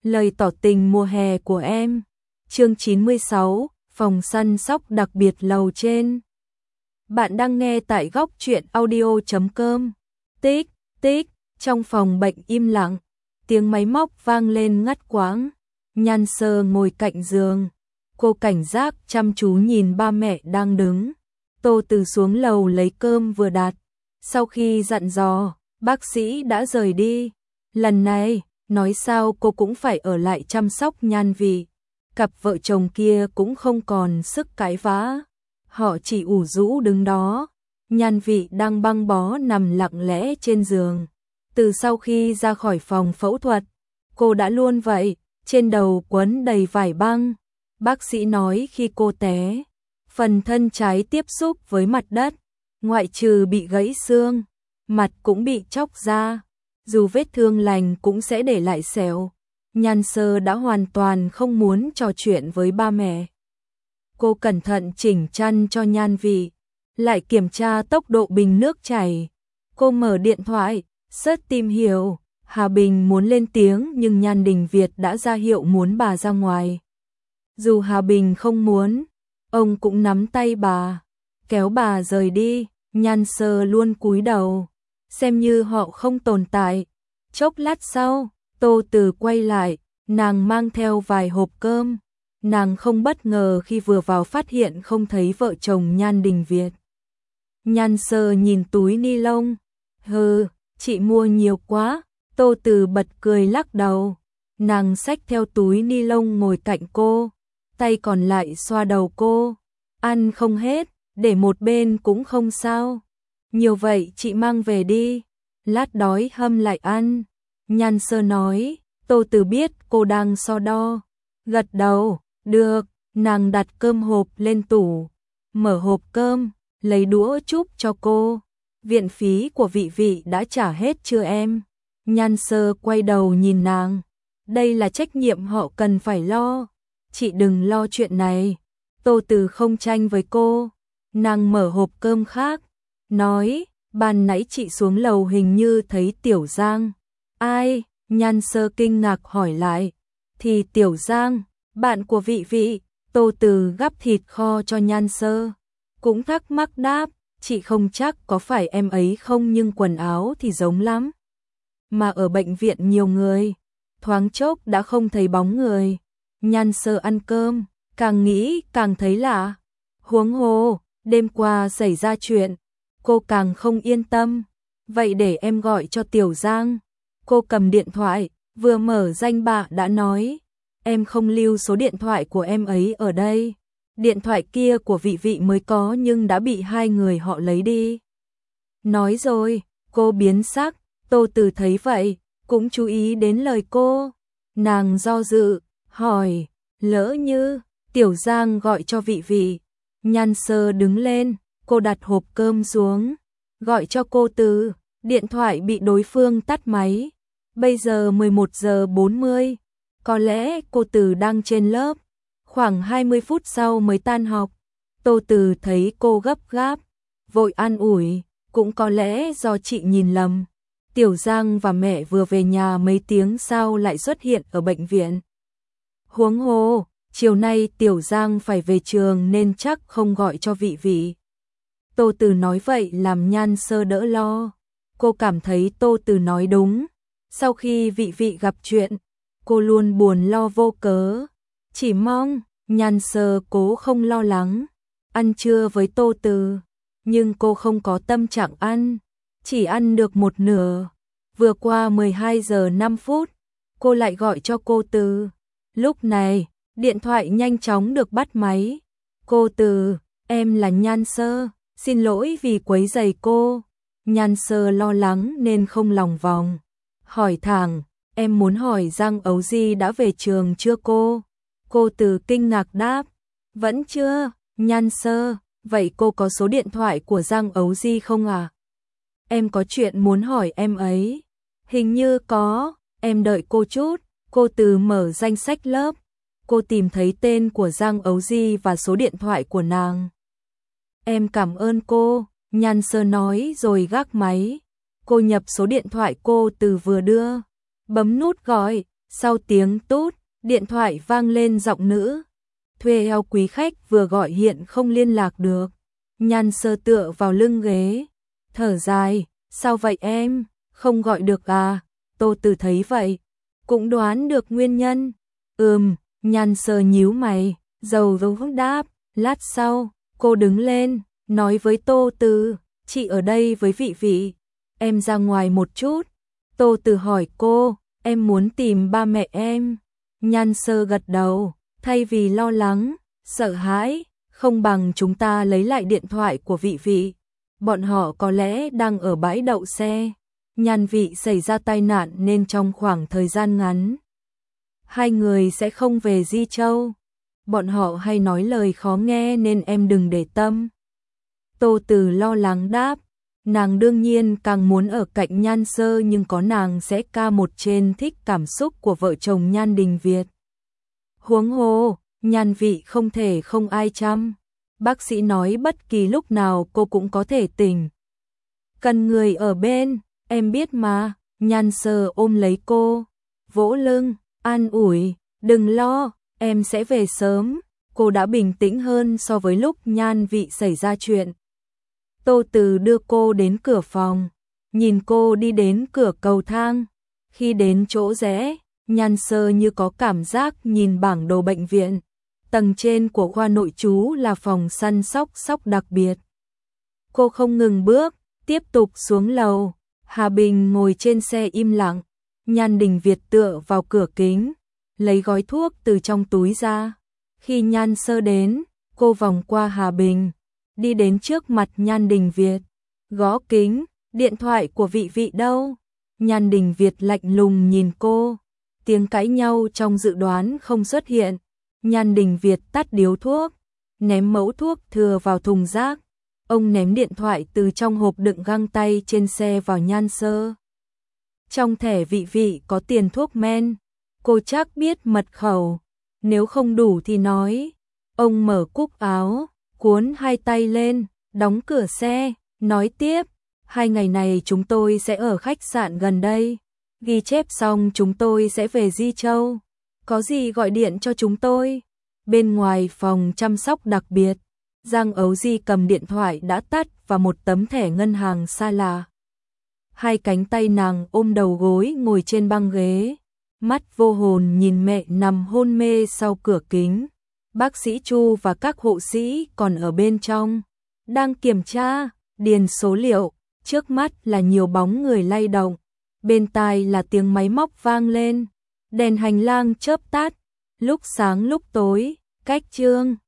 Lời tỏ tình mùa hè của em. Chương 96, phòng săn sóc đặc biệt lầu trên. Bạn đang nghe tại góc truyện audio.com. Tích, tích, trong phòng bệnh im lặng, tiếng máy móc vang lên ngắt quãng. Nhan Sơ ngồi cạnh giường, cô cảnh giác chăm chú nhìn ba mẹ đang đứng. Tô Từ xuống lầu lấy cơm vừa đặt. Sau khi dặn dò, bác sĩ đã rời đi. Lần này, nói sao cô cũng phải ở lại chăm sóc Nhan Vị. Cặp vợ chồng kia cũng không còn sức cãi vã. Họ chỉ ủ rũ đứng đó. Nhan Vị đang băng bó nằm lặng lẽ trên giường. Từ sau khi ra khỏi phòng phẫu thuật, cô đã luôn vậy, trên đầu quấn đầy vải băng. Bác sĩ nói khi cô té, phần thân trái tiếp xúc với mặt đất, ngoại trừ bị gãy xương, mặt cũng bị chóc ra. Dù vết thương lành cũng sẽ để lại sẹo. Nhan Sơ đã hoàn toàn không muốn trò chuyện với ba mẹ. Cô cẩn thận chỉnh chăn cho Nhan Vị, lại kiểm tra tốc độ bình nước chảy. Cô mở điện thoại, search tìm hiểu. Hà Bình muốn lên tiếng nhưng Nhan Đình Việt đã ra hiệu muốn bà ra ngoài. Dù Hà Bình không muốn, ông cũng nắm tay bà, kéo bà rời đi. Nhan Sơ luôn cúi đầu, xem như họ không tồn tại. Chốc lát sau, Tô Từ quay lại, nàng mang theo vài hộp cơm. Nàng không bất ngờ khi vừa vào phát hiện không thấy vợ chồng Nhan Đình Việt. Nhan Sơ nhìn túi ni lông. Hừ, chị mua nhiều quá. Tô Từ bật cười lắc đầu. Nàng xách theo túi ni lông ngồi cạnh cô, tay còn lại xoa đầu cô. Ăn không hết, để một bên cũng không sao. Nhiều vậy chị mang về đi, lát đói hâm lại ăn. Nhan Sơ nói. Tô Từ biết cô đang so đo, gật đầu. Được. Nàng đặt cơm hộp lên tủ, mở hộp cơm, lấy đũa chúp cho cô. Viện phí của Vị Vị đã trả hết chưa em? Nhan Sơ quay đầu nhìn nàng. Đây là trách nhiệm họ cần phải lo. Chị đừng lo chuyện này. Tô Từ không tranh với cô. Nàng mở hộp cơm khác, nói, ban nãy chị xuống lầu hình như thấy Tiểu Giang. Ai? Nhan Sơ kinh ngạc hỏi lại. Thì Tiểu Giang, bạn của Vị Vị. Tô Từ gắp thịt kho cho Nhan Sơ, cũng thắc mắc đáp, chị không chắc có phải em ấy không nhưng quần áo thì giống lắm. Mà ở bệnh viện nhiều người, thoáng chốc đã không thấy bóng người. Nhan Sơ ăn cơm, càng nghĩ càng thấy lạ. Huống hồ, đêm qua xảy ra chuyện, cô càng không yên tâm. Vậy để em gọi cho Tiểu Giang. Cô cầm điện thoại, vừa mở danh bạ đã nói, em không lưu số điện thoại của em ấy ở đây. Điện thoại kia của Vị Vị mới có nhưng đã bị hai người họ lấy đi. Nói rồi, cô biến sắc. Tô Từ thấy vậy, cũng chú ý đến lời cô. Nàng do dự, hỏi, lỡ như Tiểu Giang gọi cho Vị Vị. Nhan Sơ đứng lên, cô đặt hộp cơm xuống, gọi cho cô Từ. Điện thoại bị đối phương tắt máy. Bây giờ 11 giờ 40, có lẽ cô Từ đang trên lớp. Khoảng 20 phút sau mới tan học. Tô Từ thấy cô gấp gáp, vội an ủi, cũng có lẽ do chị nhìn lầm. Tiểu Giang và mẹ vừa về nhà mấy tiếng sau lại xuất hiện ở bệnh viện. Huống hồ, chiều nay Tiểu Giang phải về trường nên chắc không gọi cho Vị Vị. Tô Từ nói vậy làm Nhan Sơ đỡ lo. Cô cảm thấy Tô Từ nói đúng. Sau khi Vị Vị gặp chuyện, cô luôn buồn lo vô cớ. Chỉ mong Nhan Sơ cố không lo lắng. Ăn trưa với Tô Từ, nhưng cô không có tâm trạng ăn, chỉ ăn được một nửa. Vừa qua 12 giờ 5 phút, cô lại gọi cho cô Từ. Lúc này, điện thoại nhanh chóng được bắt máy. Cô Từ, em là Nhan Sơ, xin lỗi vì quấy rầy cô. Nhan Sơ lo lắng nên không lòng vòng, hỏi thẳng, em muốn hỏi Giang Ấu Di đã về trường chưa cô? Cô Từ kinh ngạc đáp, vẫn chưa. Nhan Sơ, vậy cô có số điện thoại của Giang Ấu Di không à? Em có chuyện muốn hỏi em ấy. Hình như có, em đợi cô chút. Cô Từ mở danh sách lớp. Cô tìm thấy tên của Giang Ấu Di và số điện thoại của nàng. Em cảm ơn cô, Nhan Sơ nói rồi gác máy. Cô nhập số điện thoại cô Từ vừa đưa, bấm nút gọi. Sau tiếng tút, điện thoại vang lên giọng nữ. Thuê eo quý khách vừa gọi hiện không liên lạc được. Nhan Sơ tựa vào lưng ghế, thở dài, sao vậy em, không gọi được à? Tô Từ thấy vậy, cũng đoán được nguyên nhân. Nhan Sơ nhíu mày, dầu đáp, lát sau, cô đứng lên, nói với Tô Từ, chị ở đây với vị vị, em ra ngoài một chút. Tô Từ hỏi cô, em muốn tìm ba mẹ em. Nhan Sơ gật đầu, thay vì lo lắng, sợ hãi, không bằng chúng ta lấy lại điện thoại của vị vị. Bọn họ có lẽ đang ở bãi đậu xe. Nhan vị xảy ra tai nạn nên trong khoảng thời gian ngắn, hai người sẽ không về Di Châu. Bọn họ hay nói lời khó nghe nên em đừng để tâm. Tô Từ lo lắng đáp, nàng đương nhiên càng muốn ở cạnh Nhan Sơ nhưng có nàng sẽ ca một trên thích cảm xúc của vợ chồng Nhan Đình Việt. Huống hồ, Nhan vị không thể không ai chăm. Bác sĩ nói bất kỳ lúc nào cô cũng có thể tỉnh. Cần người ở bên, em biết mà. Nhan Sơ ôm lấy cô, vỗ lưng, an ủi, đừng lo, em sẽ về sớm. Cô đã bình tĩnh hơn so với lúc Nhan vị xảy ra chuyện. Tô Từ đưa cô đến cửa phòng, nhìn cô đi đến cửa cầu thang. Khi đến chỗ rẽ, Nhan Sơ như có cảm giác nhìn bảng đồ bệnh viện. Tầng trên của khoa nội trú là phòng săn sóc đặc biệt. Cô không ngừng bước, tiếp tục xuống lầu. Hà Bình ngồi trên xe im lặng. Nhan Đình Việt tựa vào cửa kính, lấy gói thuốc từ trong túi ra. Khi Nhan Sơ đến, cô vòng qua Hà Bình, đi đến trước mặt Nhan Đình Việt, gõ kính, điện thoại của vị vị đâu? Nhan Đình Việt lạnh lùng nhìn cô, tiếng cãi nhau trong dự đoán không xuất hiện. Nhan Đình Việt tắt điếu thuốc, ném mẫu thuốc thừa vào thùng rác. Ông ném điện thoại từ trong hộp đựng găng tay trên xe vào Nhan Sơ. Trong thẻ vị vị có tiền thuốc men, cô chắc biết mật khẩu, nếu không đủ thì nói. Ông mở cúc áo, cuốn hai tay lên, đóng cửa xe, nói tiếp, 2 ngày này chúng tôi sẽ ở khách sạn gần đây, ghi chép xong chúng tôi sẽ về Di Châu, có gì gọi điện cho chúng tôi. Bên ngoài phòng chăm sóc đặc biệt, Giang Ấu Di cầm điện thoại đã tắt và một tấm thẻ ngân hàng xa lạ. Hai cánh tay nàng ôm đầu gối ngồi trên băng ghế, mắt vô hồn nhìn mẹ nằm hôn mê sau cửa kính. Bác sĩ Chu và các hộ sĩ còn ở bên trong, đang kiểm tra, điền số liệu, trước mắt là nhiều bóng người lay động, bên tai là tiếng máy móc vang lên, đèn hành lang chớp tắt, lúc sáng lúc tối, cách chương